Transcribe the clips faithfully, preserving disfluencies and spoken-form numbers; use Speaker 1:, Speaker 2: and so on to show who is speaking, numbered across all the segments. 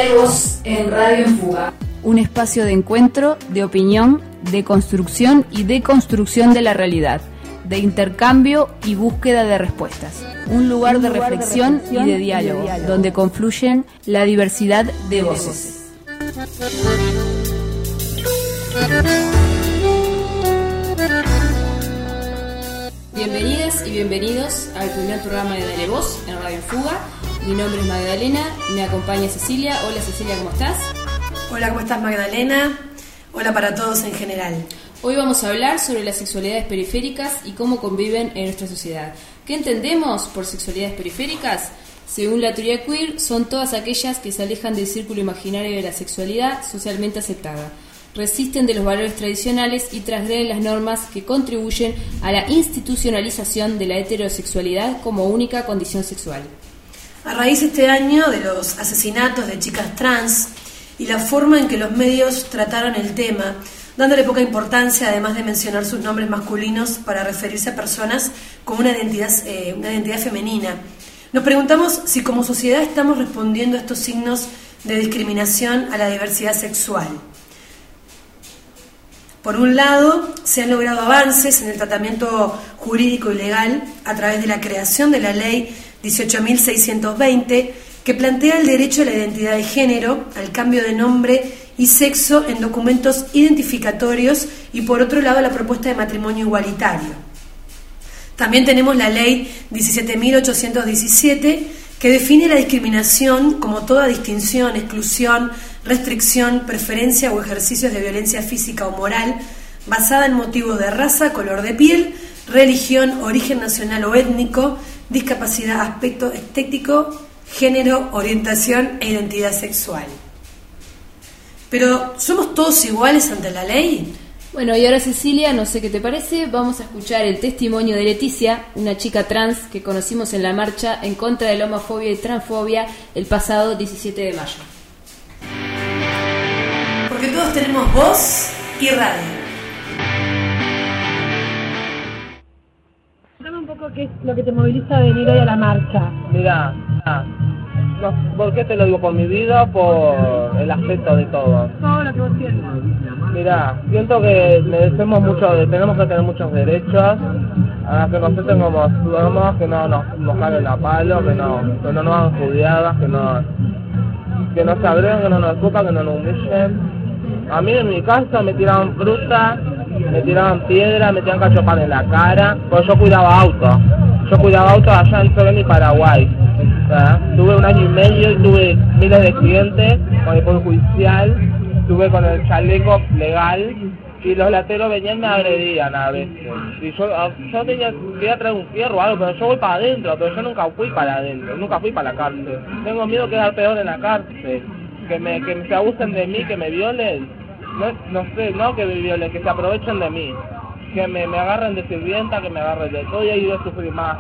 Speaker 1: Dale Voz en Radio en Fuga.
Speaker 2: Un espacio de encuentro, de opinión, de construcción y deconstrucción de la realidad, de intercambio y búsqueda de respuestas. Un lugar, Un de, lugar reflexión de reflexión y de diálogo, y de diálogo, donde confluyen la diversidad de, de voces. voces.
Speaker 3: Bienvenidas y bienvenidos al primer programa de Dale Voz en Radio en Fuga. Mi nombre es Magdalena, me acompaña Cecilia. Hola Cecilia, ¿cómo estás?
Speaker 4: Hola, ¿cómo estás Magdalena? Hola para todos en general.
Speaker 3: Hoy vamos a hablar sobre las sexualidades periféricas y cómo conviven en nuestra sociedad. ¿Qué entendemos por sexualidades periféricas? Según la teoría queer, son todas aquellas que se alejan del círculo imaginario de la sexualidad socialmente aceptada, resisten de los valores tradicionales y transgreden las normas que contribuyen a la institucionalización de la heterosexualidad como única condición sexual.
Speaker 4: A raíz este año de los asesinatos de chicas trans y la forma en que los medios trataron el tema, dándole poca importancia, además de mencionar sus nombres masculinos para referirse a personas con una identidad, eh, una identidad femenina, nos preguntamos si como sociedad estamos respondiendo a estos signos de discriminación a la diversidad sexual. Por un lado, se han logrado avances en el tratamiento jurídico y legal a través de la creación de la Ley dieciocho mil seiscientos veinte, que plantea el derecho a la identidad de género, al cambio de nombre y sexo en documentos identificatorios, y por otro lado la propuesta de matrimonio igualitario. También tenemos la Ley diecisiete mil ochocientos diecisiete, que define la discriminación como toda distinción, exclusión, restricción, preferencia o ejercicios de violencia física o moral basada en motivos de raza, color de piel, religión, origen nacional o étnico, discapacidad, aspecto estético, género, orientación e identidad sexual. Pero, ¿somos todos iguales ante la ley?
Speaker 3: Bueno, y ahora Cecilia, no sé qué te parece, vamos a escuchar el testimonio de Leticia, una chica trans que conocimos en la marcha en contra de la homofobia y transfobia el pasado diecisiete de mayo.
Speaker 4: Porque todos tenemos voz y radio.
Speaker 5: Cuéntame un poco qué es lo que te moviliza a venir hoy a la marcha.
Speaker 6: Mirá, mirá. No, ¿por qué te lo digo? Por mi vida o por el aspecto de todo.
Speaker 5: Todo lo que vos sientes.
Speaker 6: Mirá, siento que merecemos mucho, tenemos que tener muchos derechos, a que nos traten como somos, que no nos, nos caguen a palo, que no, que no nos hagan judiadas, que no, que no se agreguen, que no nos escupan, que no nos humillen. A mí en mi casa me tiraban fruta, me tiraban piedra, me tiraban cachopan en la cara, porque yo cuidaba autos. Yo cuidaba autos allá en Torreón y Paraguay. ¿Eh? Tuve un año y medio y tuve miles de clientes con el poder judicial, tuve con el chaleco legal y los lateros venían y me agredían a veces. Y yo, yo tenía, quería traer un fierro o algo, pero yo voy para adentro, pero yo nunca fui para adentro, nunca fui para la cárcel. Tengo miedo de quedar peor en la cárcel, que me, que se abusen de mí, que me violen, no, no sé, no que me violen, que se aprovechen de mí, que me, me agarren de sirvienta, que me agarren de todo y ahí yo sufrí más.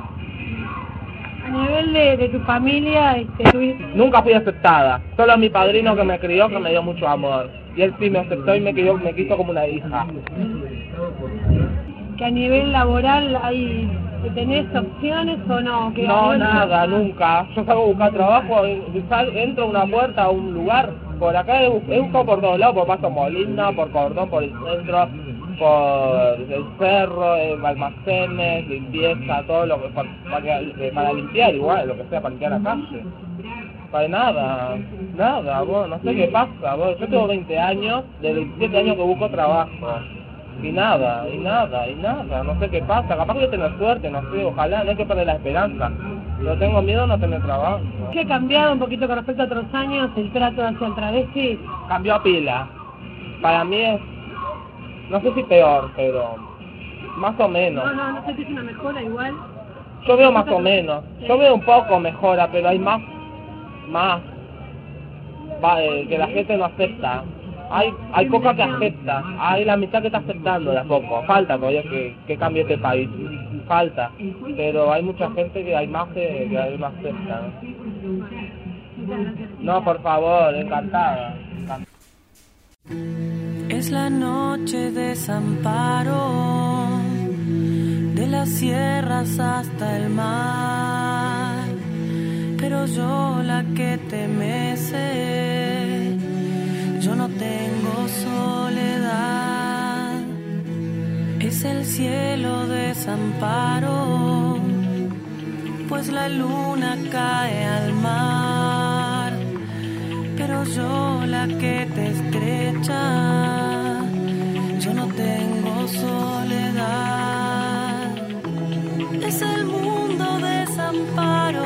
Speaker 5: A nivel de, de tu familia, este, tuviste...
Speaker 6: Nunca fui aceptada, solo mi padrino que me crió, que me dio mucho amor, y él sí me aceptó y me, crió, me quiso como una hija.
Speaker 5: ¿Que a nivel laboral hay, tenés opciones o no? ¿Que
Speaker 6: no, nada, no? Nunca. Yo salgo a buscar trabajo, sal, entro a una puerta, a un lugar, por acá he, he buscado por todos lados, por Paso Molina, por Cordón, por el centro, por el cerro, eh, almacenes, limpieza, todo lo que para, para, para limpiar igual, lo que sea, para limpiar la calle. Para nada, nada, vos, no sé qué pasa, vos. Yo tengo veinte años, de veintisiete años que busco trabajo, y nada, y nada, y nada, no sé qué pasa, capaz que voy a tener suerte, no sé, ojalá, no hay que perder la esperanza. Pero tengo miedo a no tener trabajo.
Speaker 5: ¿Qué ha cambiado un poquito con respecto a otros años el trato hacia el travesti?
Speaker 6: Cambió a pila. Para mí es, no sé si peor, pero más o menos.
Speaker 5: No, no, no sé si es una mejora igual.
Speaker 6: Yo veo más o menos. Yo veo un poco mejora, pero hay más, más, va, eh, que la gente no acepta. Hay hay poca que acepta, hay la mitad que está aceptando de a poco. Falta todavía que, que cambie este país. Falta, pero hay mucha gente que hay más que, que no acepta. No, por favor, encantada. encantada.
Speaker 7: Es la noche de desamparo, de las sierras hasta el mar, pero yo la que te mece tengo soledad. Es el cielo desamparo, pues la luna cae al mar, pero yo la que te estrecha, yo no tengo soledad. Es el mundo desamparo,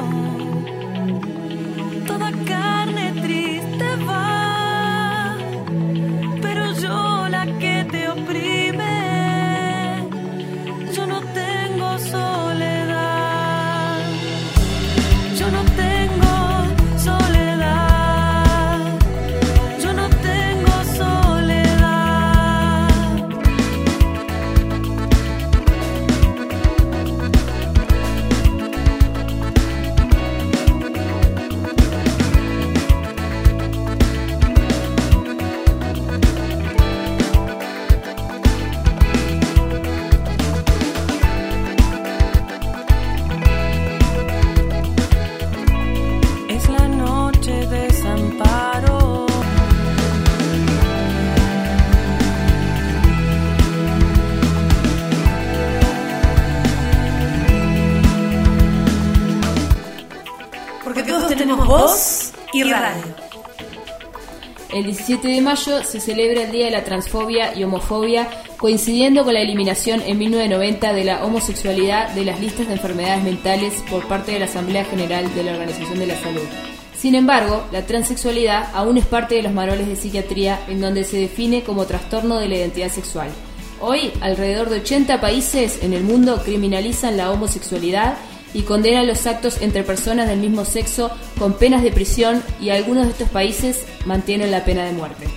Speaker 7: toda carne triste va, pero yo la que te oprime, yo no tengo soledad. Yo no tengo soledad. Yo no tengo soledad. Es la noche de desamparo.
Speaker 4: Porque todos tenemos voz y radio.
Speaker 3: El diecisiete de mayo se celebra el Día de la Transfobia y Homofobia, coincidiendo con la eliminación en mil novecientos noventa de la homosexualidad de las listas de enfermedades mentales por parte de la Asamblea General de la Organización de la Salud. Sin embargo, la transexualidad aún es parte de los manuales de psiquiatría, en donde se define como trastorno de la identidad sexual. Hoy, alrededor de ochenta países en el mundo criminalizan la homosexualidad y condenan los actos entre personas del mismo sexo con penas de prisión, y algunos de estos países mantienen la pena de muerte.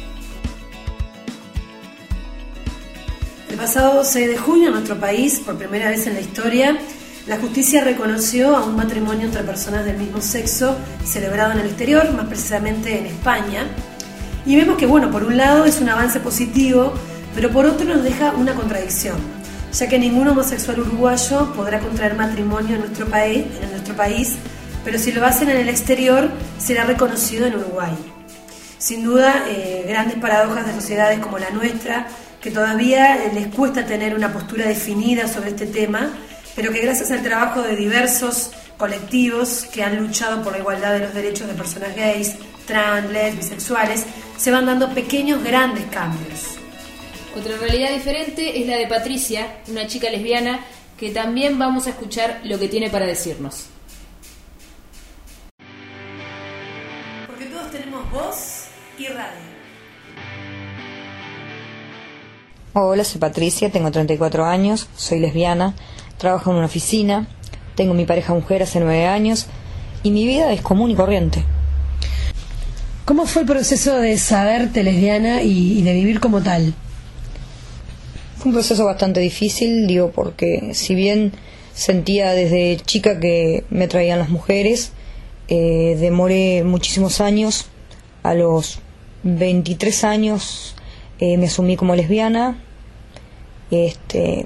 Speaker 4: El pasado seis de junio en nuestro país, por primera vez en la historia, la justicia reconoció a un matrimonio entre personas del mismo sexo celebrado en el exterior, más precisamente en España. Y vemos que, bueno, por un lado es un avance positivo, pero por otro nos deja una contradicción, ya que ningún homosexual uruguayo podrá contraer matrimonio en nuestro país, en nuestro país, pero si lo hacen en el exterior será reconocido en Uruguay. Sin duda, eh, grandes paradojas de sociedades como la nuestra, que todavía les cuesta tener una postura definida sobre este tema, pero que gracias al trabajo de diversos colectivos que han luchado por la igualdad de los derechos de personas gays, trans, les, bisexuales, se van dando pequeños, grandes cambios.
Speaker 3: Otra realidad diferente es la de Patricia, una chica lesbiana, que también vamos a escuchar lo que tiene para decirnos.
Speaker 4: Porque todos tenemos voz y radio.
Speaker 8: Hola, soy Patricia, tengo treinta y cuatro años, soy lesbiana, trabajo en una oficina, tengo mi pareja mujer hace nueve años y mi vida es común y corriente.
Speaker 4: ¿Cómo fue el proceso de saberte lesbiana y, y de vivir como tal?
Speaker 8: Fue un proceso bastante difícil, digo, porque si bien sentía desde chica que me atraían las mujeres, eh, demoré muchísimos años. A los veintitrés años eh, me asumí como lesbiana. Este,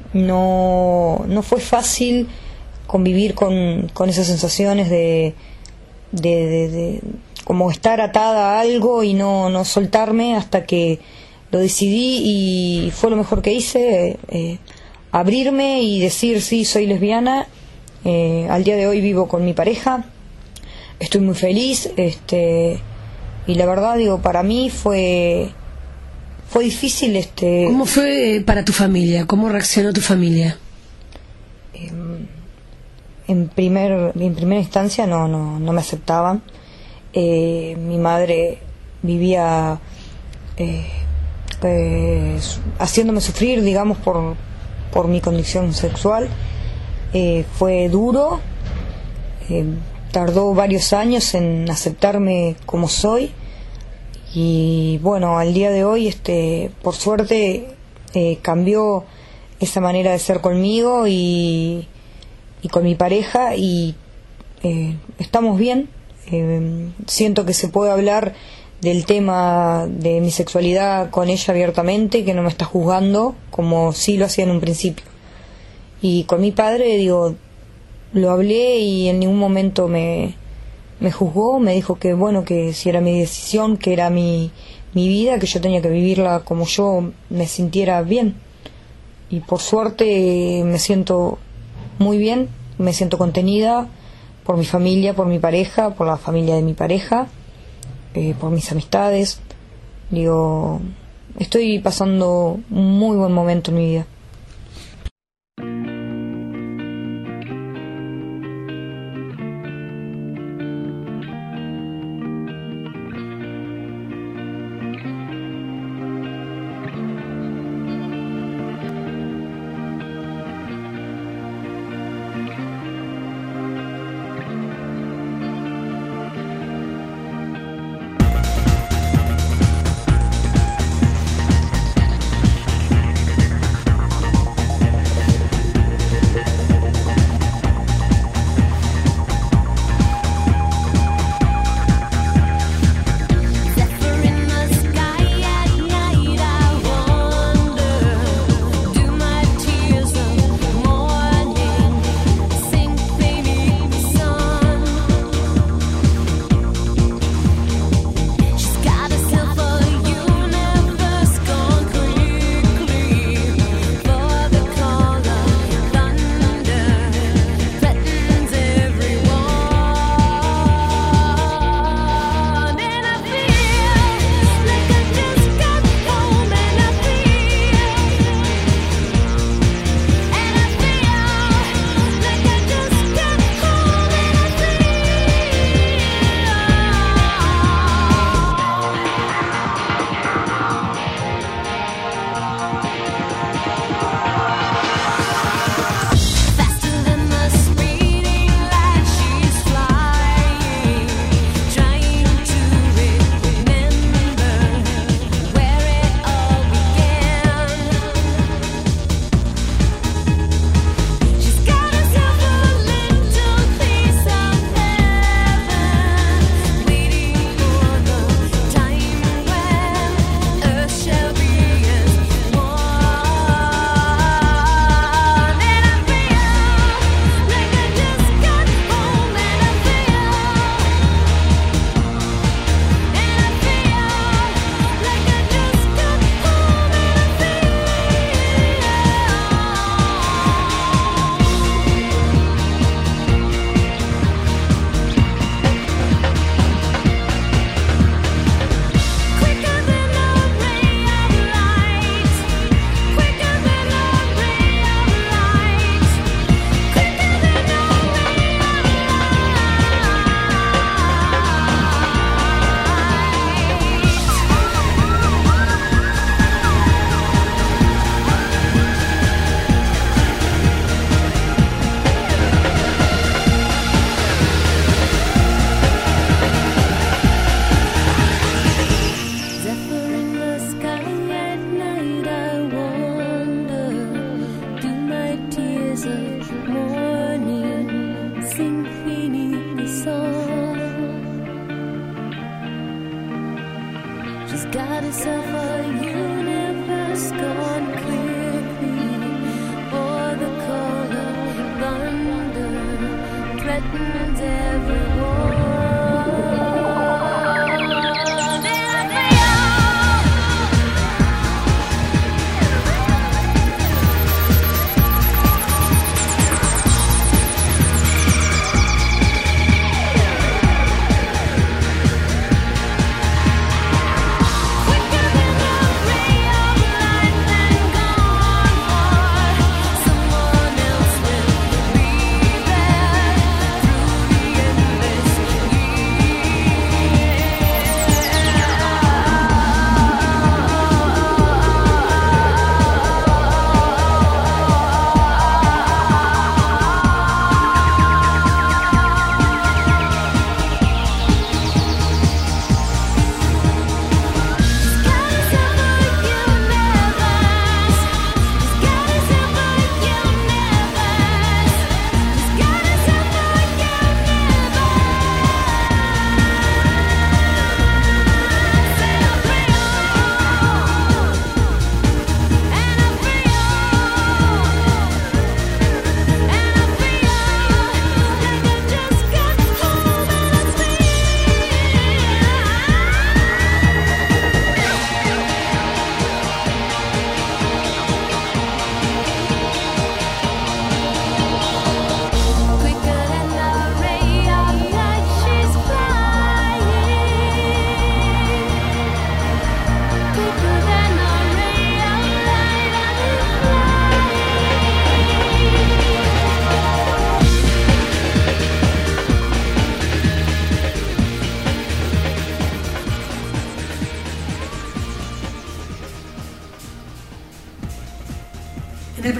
Speaker 8: no, no fue fácil convivir con, con esas sensaciones de, de, de, de como estar atada a algo y no, no soltarme hasta que lo decidí, y fue lo mejor que hice, eh, abrirme y decir sí, soy lesbiana. Eh, al día de hoy vivo con mi pareja, estoy muy feliz, este, y la verdad, digo, para mí fue fue difícil. Este,
Speaker 4: ¿Cómo fue para tu familia? ¿Cómo reaccionó tu familia?
Speaker 8: Eh, en primer en primera instancia no no no me aceptaban. Eh, mi madre vivía eh, Eh, haciéndome sufrir, digamos, por, por mi condición sexual. Eh, fue duro, eh, tardó varios años en aceptarme como soy, y bueno, al día de hoy, este, por suerte, eh, cambió esa manera de ser conmigo y, y con mi pareja, y eh, estamos bien. Eh, siento que se puede hablar del tema de mi sexualidad con ella abiertamente, que no me está juzgando como sí lo hacía en un principio. Y con mi padre, digo, lo hablé y en ningún momento me, me juzgó, me dijo que bueno, que si era mi decisión, que era mi, mi vida, que yo tenía que vivirla como yo me sintiera bien. Y por suerte me siento muy bien, me siento contenida por mi familia, por mi pareja, por la familia de mi pareja, eh, por mis amistades. Digo, estoy pasando un muy buen momento en mi vida.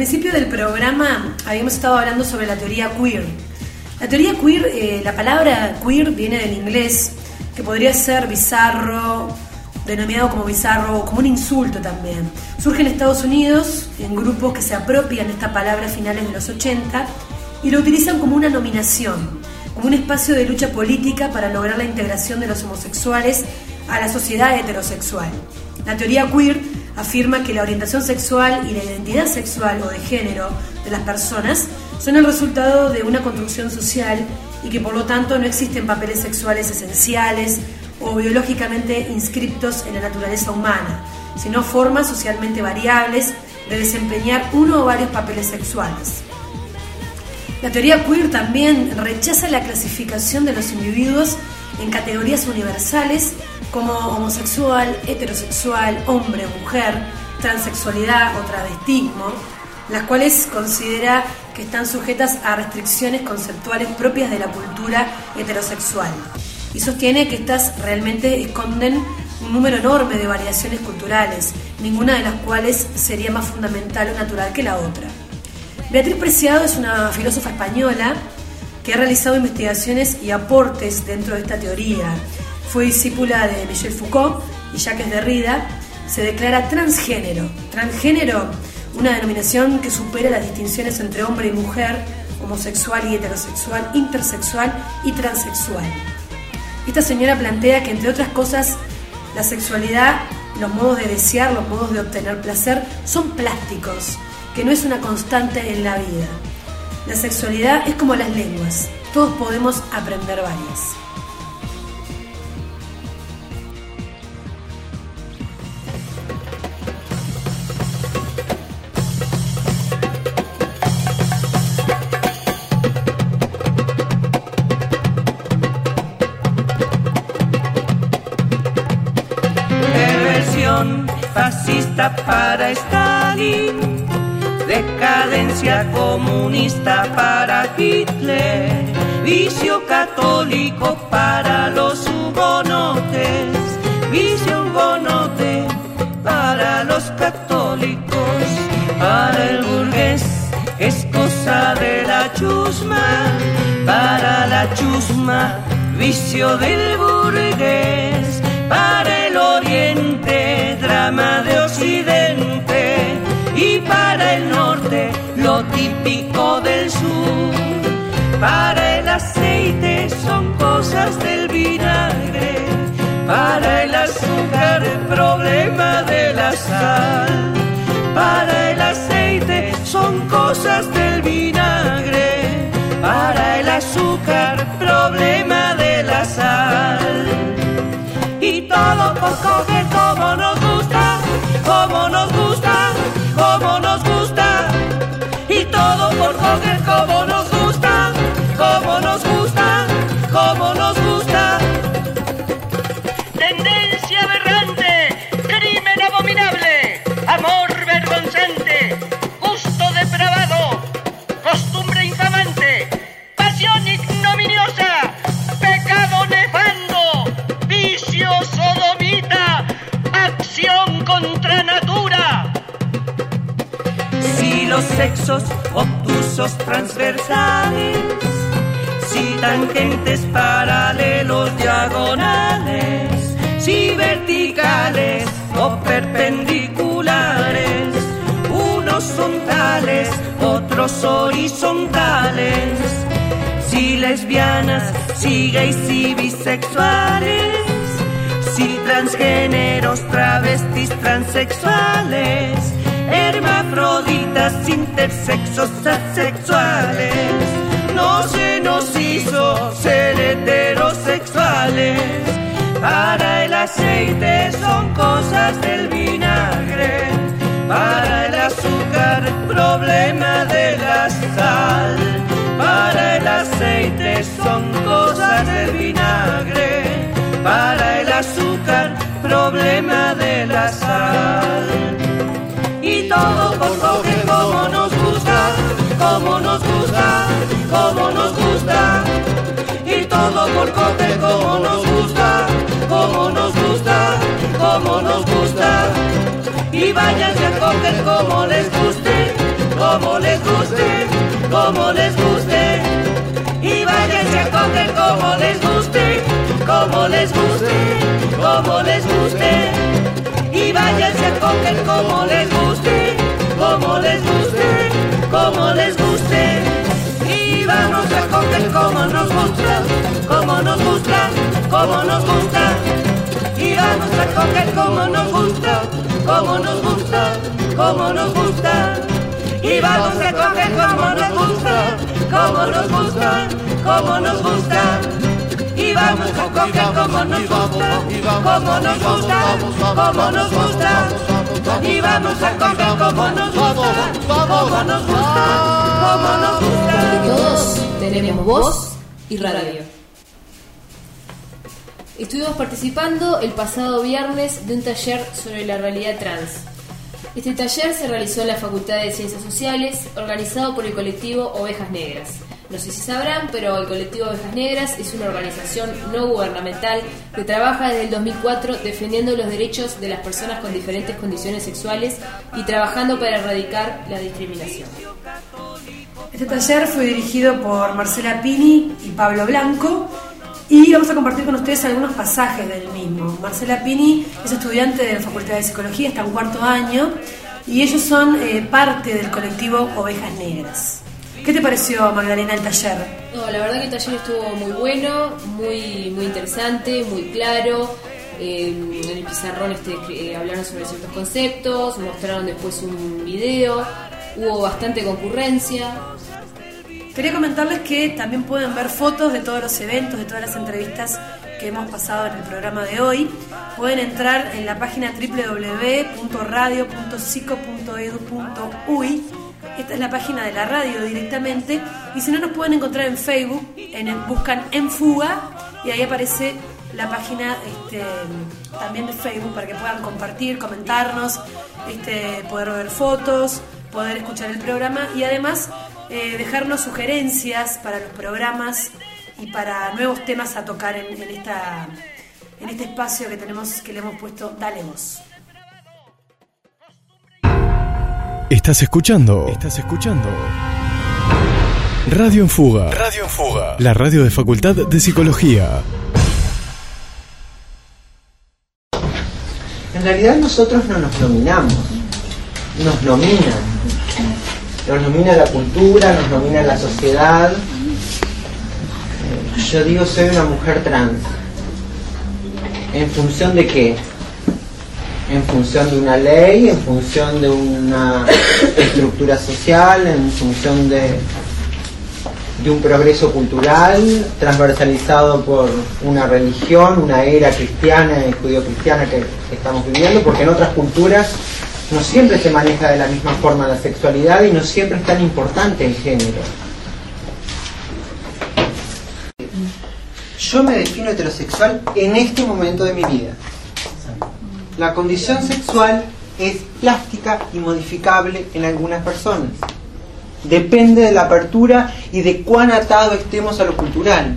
Speaker 4: principio del programa habíamos estado hablando sobre la teoría queer. La teoría queer, eh, la palabra queer viene del inglés, que podría ser bizarro, denominado como bizarro o como un insulto también. Surge en Estados Unidos en grupos que se apropian de esta palabra a finales de los ochenta y lo utilizan como una nominación, como un espacio de lucha política para lograr la integración de los homosexuales a la sociedad heterosexual. La teoría queer afirma que la orientación sexual y la identidad sexual o de género de las personas son el resultado de una construcción social y que por lo tanto no existen papeles sexuales esenciales o biológicamente inscriptos en la naturaleza humana, sino formas socialmente variables de desempeñar uno o varios papeles sexuales. La teoría queer también rechaza la clasificación de los individuos en categorías universales como homosexual, heterosexual, hombre, mujer, transexualidad o travestismo, las cuales considera que están sujetas a restricciones conceptuales propias de la cultura heterosexual. Y sostiene que estas realmente esconden un número enorme de variaciones culturales, ninguna de las cuales sería más fundamental o natural que la otra. Beatriz Preciado es una filósofa española que ha realizado investigaciones y aportes dentro de esta teoría. Fue discípula de Michel Foucault y Jacques Derrida. Se declara transgénero. Transgénero, una denominación que supera las distinciones entre hombre y mujer, homosexual y heterosexual, intersexual y transexual. Esta señora plantea que, entre otras cosas, la sexualidad, los modos de desear, los modos de obtener placer, son plásticos, que no es una constante en la vida. La sexualidad es como las lenguas, todos podemos aprender varias.
Speaker 9: Fascista para Stalin, decadencia comunista para Hitler, vicio católico para los hugonotes, vicio hugonote para los católicos, para el burgués es cosa de la chusma, para la chusma vicio del burgués, para el oriente drama de occidente y para el norte lo típico del sur. Para el aceite son cosas del vinagre, para el azúcar el problema de la sal. Para el aceite son cosas del vinagre, para el azúcar problema de la sal. Y todo por coger como nos gusta, como nos gusta, como nos gusta. Y todo por coger como nos gusta, como nos gusta, como nos gusta.
Speaker 10: Tendencia aberrante, crimen abominable, amor vergonzante, gusto depravado, costumbre infamante, pasión ignominiosa, pecado nefando, vicio sodomita, acción contra natura.
Speaker 9: Si los sexos obtusos transversales, si tangentes paralelos diagonales, si verticales o perpendiculares, unos son tales, otros horizontales, si lesbianas, si gays y bisexuales, si transgéneros, travestis, transexuales, hermafroditas, intersexos, asexuales. No se nos hizo ser heterosexuales. Para el aceite son cosas del vinagre, para el azúcar problema de la sal. Para el aceite son cosas del vinagre, para el azúcar problema de la sal. Y todo por coger como nos gusta, como nos gusta, como nos gusta. Y todo por coger como nos gusta, como nos gusta, como nos gusta. Y váyanse a coger como les guste, como como les guste, como les guste. Y váyanse a coger como les guste, como les guste, como les guste. Y váyanse a coger como les guste, como les guste, como les guste. Y vamos a coger como nos gusta, como nos gusta, como nos gusta. Y vamos a coger como nos gusta, como nos gusta, como nos gusta. Y vamos a coger como nos gusta, como nos gusta, como nos gusta. Y vamos a coger como nos gusta, como nos gusta, como nos gusta. Y vamos a coger como nos gusta, como nos gusta, como nos gusta.
Speaker 3: Porque todos tenemos voz y radio. Estuvimos participando el pasado viernes de un taller sobre la realidad trans. Este taller se realizó en la Facultad de Ciencias Sociales, organizado por el colectivo Ovejas Negras. No sé si sabrán, pero el colectivo Ovejas Negras es una organización no gubernamental que trabaja desde el dos mil cuatro defendiendo los derechos de las personas con diferentes condiciones sexuales y trabajando para erradicar la discriminación.
Speaker 4: Este taller fue dirigido por Marcela Pini y Pablo Blanco y vamos a compartir con ustedes algunos pasajes del mismo. Marcela Pini es estudiante de la Facultad de Psicología, está en cuarto año y ellos son eh, parte del colectivo Ovejas Negras. ¿Qué te pareció, Magdalena, el taller?
Speaker 3: No, la verdad que el taller estuvo muy bueno, muy, muy interesante, muy claro. Eh, en el pizarrón este, eh, hablaron sobre ciertos conceptos, mostraron después un video, hubo bastante concurrencia.
Speaker 4: Quería comentarles que también pueden ver fotos de todos los eventos, de todas las entrevistas que hemos pasado en el programa de hoy. Pueden entrar en la página doble u doble u doble u punto radio punto psico punto edu punto uy. Esta es la página de la radio directamente. Y si no, nos pueden encontrar en Facebook, en el, buscan En Fuga y ahí aparece la página este, también de Facebook para que puedan compartir, comentarnos, este, poder ver fotos, poder escuchar el programa y además eh, dejarnos sugerencias para los programas y para nuevos temas a tocar en, en, esta, en este espacio que tenemos, que le hemos puesto Dale Voz.
Speaker 11: Estás escuchando, estás escuchando Radio en Fuga. Radio en Fuga. La radio de Facultad de Psicología.
Speaker 12: En realidad nosotros no nos nominamos, nos nominan. Nos nomina la cultura, nos nomina la sociedad. Yo digo, soy una mujer trans. ¿En función de qué? En función de una ley, en función de una estructura social, en función de, de un progreso cultural transversalizado por una religión, una era cristiana y judío-cristiana que estamos viviendo, porque en otras culturas no siempre se maneja de la misma forma la sexualidad y no siempre es tan importante el género. Yo me defino heterosexual en este momento de mi vida. La condición sexual es plástica y modificable en algunas personas. Depende de la apertura y de cuán atado estemos a lo cultural.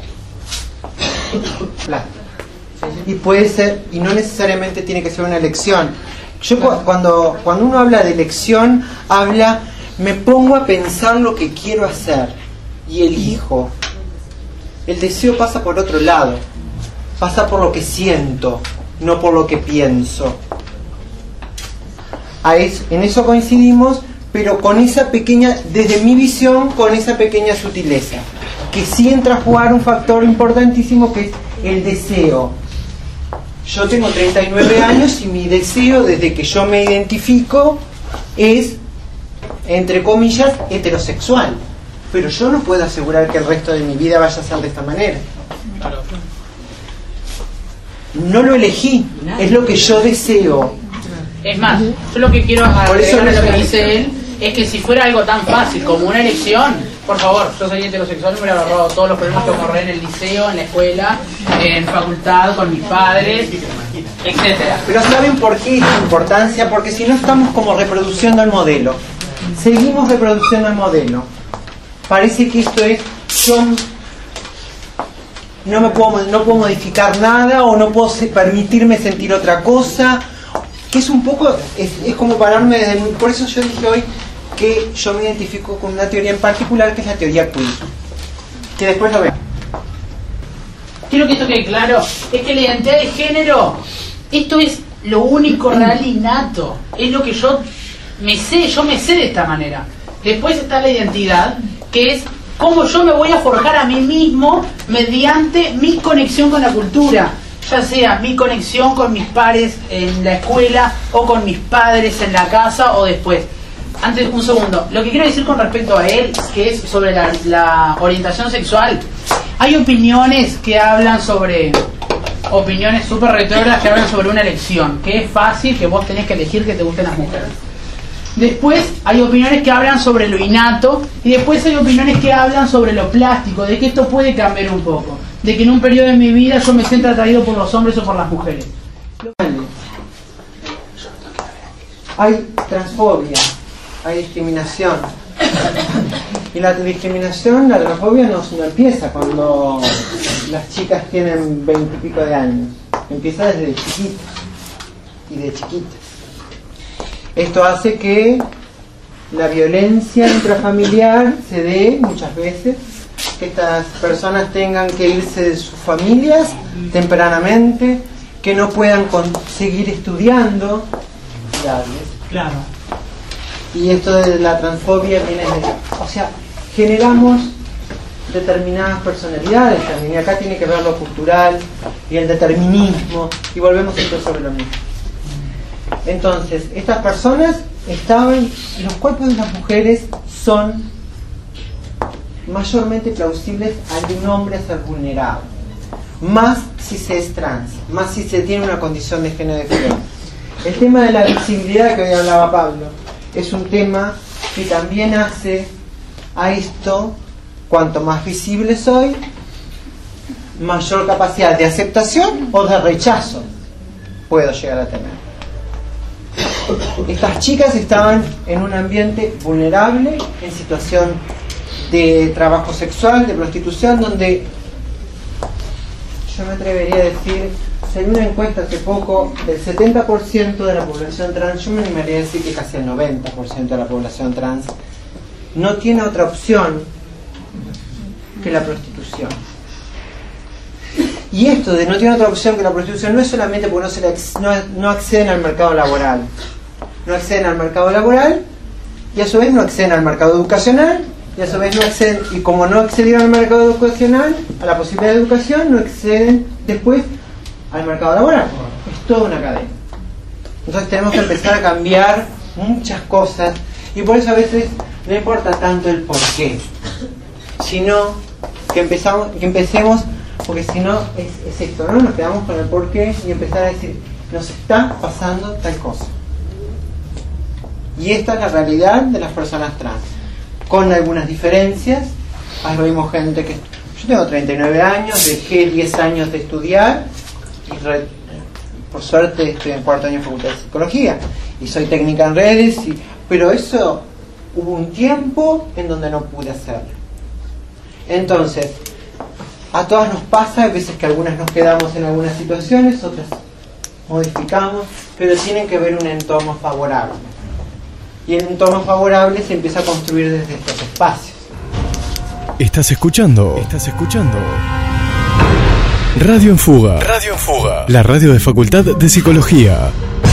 Speaker 12: Y puede ser, y no necesariamente tiene que ser una elección. Yo cuando, cuando uno habla de elección, habla, me pongo a pensar lo que quiero hacer y elijo. El deseo pasa por otro lado, pasa por lo que siento, no por lo que pienso. A eso, en eso coincidimos, pero con esa pequeña, desde mi visión, con esa pequeña sutileza, que sí entra a jugar un factor importantísimo que es el deseo. Yo tengo treinta y nueve años y mi deseo, desde que yo me identifico, es, entre comillas, heterosexual. Pero yo no puedo asegurar que el resto de mi vida vaya a ser de esta manera. No lo elegí, es lo que yo deseo.
Speaker 13: Es más, yo lo que quiero agregar a lo que dice él es que si fuera algo tan fácil como una elección, por favor, yo soy heterosexual y me hubiera ahorrado todos los problemas que ocurren en el liceo, en la escuela, en facultad, con mis padres, etcétera.
Speaker 12: Pero ¿saben por qué esta importancia? Porque si no estamos como reproduciendo el modelo. Seguimos reproduciendo el modelo. Parece que esto es, yo no me puedo, no puedo modificar nada o no puedo permitirme sentir otra cosa, que es un poco, es, es como pararme desde, por eso yo dije hoy, que yo me identifico con una teoría en particular, que es la teoría queer, que después lo veo.
Speaker 13: Quiero que esto quede claro, es que la identidad de género, esto es lo único real innato, es lo que yo me sé, yo me sé de esta manera. Después está la identidad, que es cómo yo me voy a forjar a mí mismo mediante mi conexión con la cultura, ya sea mi conexión con mis pares en la escuela o con mis padres en la casa o después. Antes, un segundo, lo que quiero decir con respecto a él, que es sobre la, la orientación sexual, hay opiniones que hablan sobre, opiniones súper retrógradas que hablan sobre una elección, que es fácil, que vos tenés que elegir que te gusten las mujeres. Después hay opiniones que hablan sobre lo innato y después hay opiniones que hablan sobre lo plástico, de que esto puede cambiar un poco, de que en un periodo de mi vida yo me sienta atraído por los hombres o por las mujeres.
Speaker 12: Hay transfobia, hay discriminación. Y la discriminación, la transfobia no, no empieza cuando las chicas tienen veintipico de años. Empieza desde chiquitas y de chiquitas. Esto hace que la violencia intrafamiliar se dé muchas veces, que estas personas tengan que irse de sus familias tempranamente, que no puedan seguir estudiando.
Speaker 13: Claro.
Speaker 12: Y esto de la transfobia viene de... O sea, generamos determinadas personalidades también, y acá tiene que ver lo cultural y el determinismo, y volvemos siempre sobre lo mismo. Entonces, estas personas estaban... Los cuerpos de las mujeres son mayormente plausibles al de un hombre a ser vulnerado, más si se es trans, más si se tiene una condición de género diferente. El tema de la visibilidad que hoy hablaba Pablo es un tema que también hace a esto, cuanto más visible soy, mayor capacidad de aceptación o de rechazo puedo llegar a tener. Estas chicas estaban en un ambiente vulnerable, en situación de trabajo sexual, de prostitución, donde yo me atrevería a decir, en una encuesta hace poco, del setenta por ciento de la población trans, yo me animaría a decir que casi el noventa por ciento de la población trans no tiene otra opción que la prostitución. Y esto de no tiene otra opción que la prostitución no es solamente porque no, se la, no, no acceden al mercado laboral, no acceden al mercado laboral y a su vez no acceden al mercado educacional, y a su vez no acceden, y como no accedieron al mercado educacional, a la posibilidad de educación, no acceden después al mercado laboral. Es toda una cadena. Entonces tenemos que empezar a cambiar muchas cosas, y por eso a veces no importa tanto el por qué, sino que empezamos, que empecemos, porque si no es, es esto, ¿no? Nos quedamos con el por qué y empezar a decir, nos está pasando tal cosa. Y esta es la realidad de las personas trans, con algunas diferencias. Hay mismo gente que... Yo tengo treinta y nueve años, dejé diez años de estudiar y re, por suerte estoy en cuarto año de facultad de psicología y soy técnica en redes, y, pero eso hubo un tiempo en donde no pude hacerlo. Entonces, a todas nos pasa, hay veces que algunas nos quedamos en algunas situaciones, otras modificamos, pero tienen que ver un entorno favorable. Y el entorno favorable se empieza a construir desde estos espacios.
Speaker 11: Estás escuchando, estás escuchando Radio en Fuga. Radio en Fuga. La radio de Facultad de Psicología.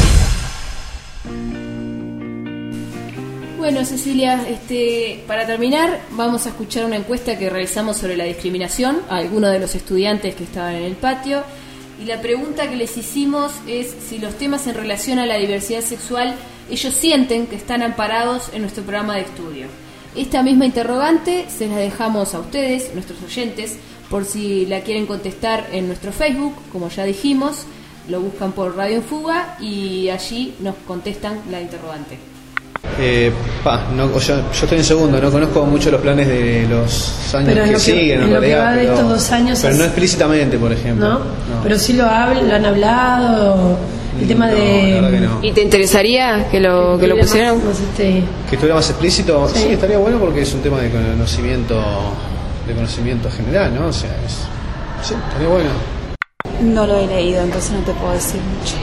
Speaker 3: Bueno, Cecilia, este, para terminar, vamos a escuchar una encuesta que realizamos sobre la discriminación a algunos de los estudiantes que estaban en el patio. Y la pregunta que les hicimos es si los temas en relación a la diversidad sexual ellos sienten que están amparados en nuestro programa de estudio. Esta misma interrogante se la dejamos a ustedes, nuestros oyentes, por si la quieren contestar en nuestro Facebook, como ya dijimos, lo buscan por Radio en Fuga y allí nos contestan la interrogante.
Speaker 14: Eh, pa, no, yo, yo estoy en segundo, no conozco mucho los planes de los años
Speaker 4: pero
Speaker 14: que,
Speaker 4: que
Speaker 14: siguen, en
Speaker 4: lo
Speaker 14: realidad,
Speaker 4: que va de
Speaker 14: pero,
Speaker 4: estos dos años
Speaker 14: pero
Speaker 4: es...
Speaker 14: no explícitamente, por ejemplo.
Speaker 4: ¿No?
Speaker 14: No.
Speaker 4: Pero sí lo, habl, lo han hablado, el tema
Speaker 14: no,
Speaker 4: de...
Speaker 14: la verdad que no.
Speaker 3: ¿Y te interesaría que lo, que lo pusieran?
Speaker 4: Más, más este...
Speaker 14: Que estuviera más explícito, sí. Sí, estaría bueno porque es un tema de conocimiento, de conocimiento general, ¿no? O sea, es, sí, estaría bueno.
Speaker 15: No lo he leído, entonces no te puedo decir mucho.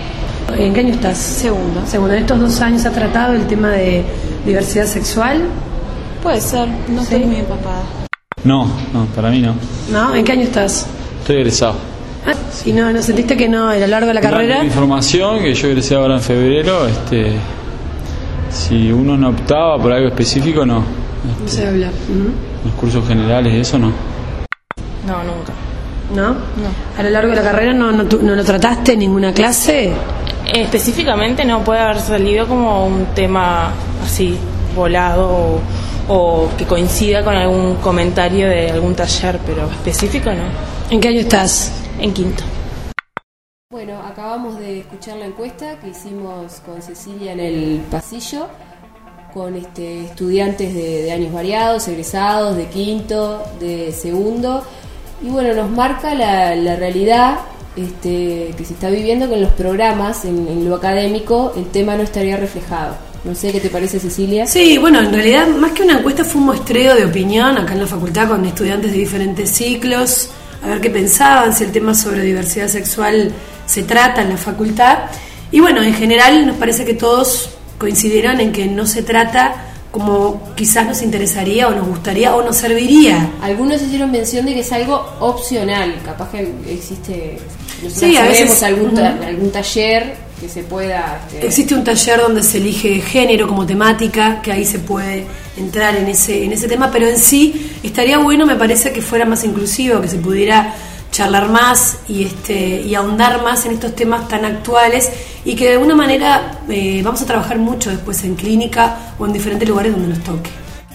Speaker 4: ¿En qué año estás?
Speaker 15: Segundo.
Speaker 4: Segundo. ¿En estos dos años has tratado el tema de diversidad sexual?
Speaker 15: Puede ser, no
Speaker 4: ¿Sí?
Speaker 15: estoy muy empapada.
Speaker 16: No, no, para mí no.
Speaker 4: ¿No? ¿En qué año estás?
Speaker 16: Estoy egresado.
Speaker 4: Ah, ¿y no, no sentiste que no, a lo largo de la carrera?
Speaker 16: La información que yo egresé ahora en febrero, este, si uno no optaba por algo específico, no.
Speaker 4: No se habla. Uh-huh.
Speaker 16: Los cursos generales, eso no.
Speaker 15: No, nunca.
Speaker 4: ¿No?
Speaker 15: No.
Speaker 4: ¿A lo largo de la carrera no, no, no lo trataste en ninguna clase?
Speaker 15: Específicamente no puede haber salido como un tema así, volado o, o que coincida con algún comentario de algún taller, pero específico no.
Speaker 4: ¿En qué año estás?
Speaker 15: En quinto.
Speaker 3: Bueno, acabamos de escuchar la encuesta que hicimos con Cecilia en el pasillo, con este, estudiantes de, de años variados, egresados, de quinto, de segundo, y bueno, nos marca la, la realidad este, que se está viviendo, que en los programas, en, en lo académico, el tema no estaría reflejado. No sé qué te parece, Cecilia.
Speaker 4: Sí, bueno, en realidad más que una encuesta fue un muestreo de opinión acá en la facultad con estudiantes de diferentes ciclos, a ver qué pensaban, si el tema sobre diversidad sexual se trata en la facultad. Y bueno, en general nos parece que todos coincidieron en que no se trata como quizás nos interesaría o nos gustaría o nos serviría.
Speaker 3: Algunos hicieron mención de que es algo opcional, capaz que existe,
Speaker 4: sí, a veces
Speaker 3: algún, ta-
Speaker 4: uh-huh.
Speaker 3: algún taller que se pueda... Este...
Speaker 4: Existe un taller donde se elige género como temática, que ahí se puede entrar en ese, en ese tema, pero en sí estaría bueno, me parece, que fuera más inclusivo, que se pudiera charlar más y este y ahondar más en estos temas tan actuales, y que de alguna manera eh, vamos a trabajar mucho después en clínica o en diferentes lugares donde nos toque.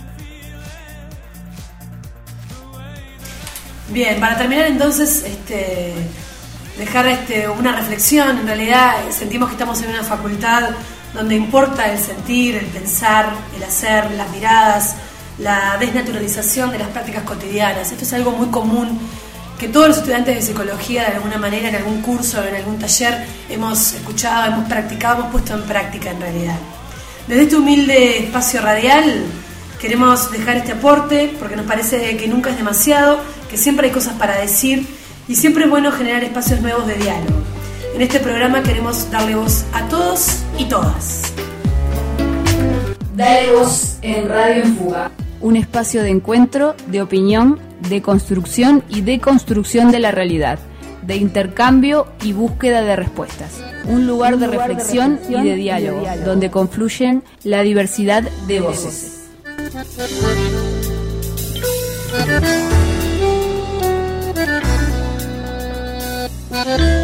Speaker 4: Bien, para terminar entonces, este, dejar este, una reflexión. En realidad sentimos que estamos en una facultad donde importa el sentir, el pensar, el hacer, las miradas, la desnaturalización de las prácticas cotidianas. Esto es algo muy común que todos los estudiantes de psicología de alguna manera en algún curso o en algún taller hemos escuchado, hemos practicado, hemos puesto en práctica en realidad. Desde este humilde espacio radial queremos dejar este aporte porque nos parece que nunca es demasiado, que siempre hay cosas para decir y siempre es bueno generar espacios nuevos de diálogo. En este programa queremos darle voz a todos y todas.
Speaker 1: Dale voz en Radio en Fuga.
Speaker 2: Un espacio de encuentro, de opinión, de construcción y de construcción de la realidad, de intercambio y búsqueda de respuestas. Un lugar, Un lugar de, reflexión de reflexión y de diálogo, y de diálogo, donde confluyen la diversidad de voces.
Speaker 7: Thank you.